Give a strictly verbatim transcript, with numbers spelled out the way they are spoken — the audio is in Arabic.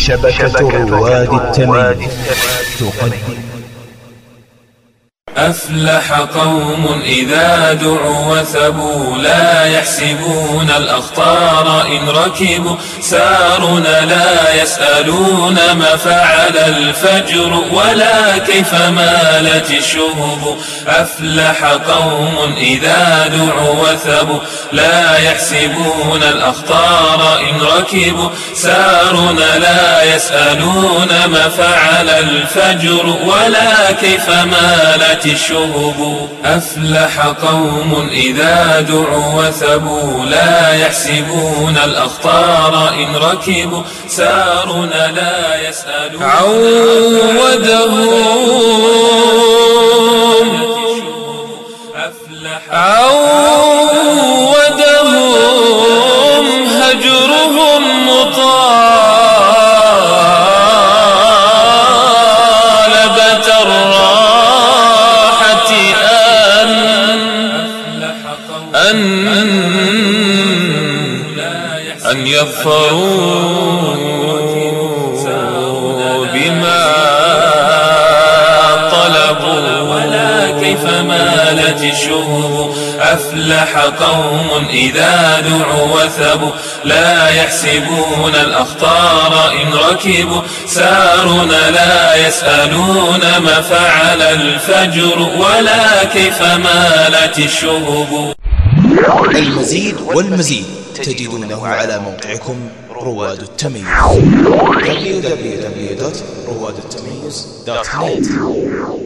شبكة رواد التمييز تقدم. أفلح قوم إذا دعوا وثبوا لا يحسبون الأخطار إن ركبوا سارنا لا يسألون ما فعل الفجر ولا كيف مالت الشهب. أفلح قوم إذا دعوا وثبوا لا يحسبون الأخطار إن ركبوا سارنا لا يسألون ما فعل الفجر ولا كيف مالت الشهب. أفلح قوم إذا دعوا وثبوا لا يحسبون الأخطار إن ركبوا سارنا لا يسألون عودهم عودهم هجرهم مطالبة الراحة أن أن يظفروا بما طلبوا ولا كيف مالت الشهب. أفلح قوم إذا دعوا وثبوا لا يحسبون الأخطار إن ركبوا سارنا لا يسألون ما فعل الفجر ولا كيف مالت الشهب. المزيد والمزيد تجدونه على موقعكم رواد التمييز دبليو دبليو دبليو دوت رواد التمييز دوت نت.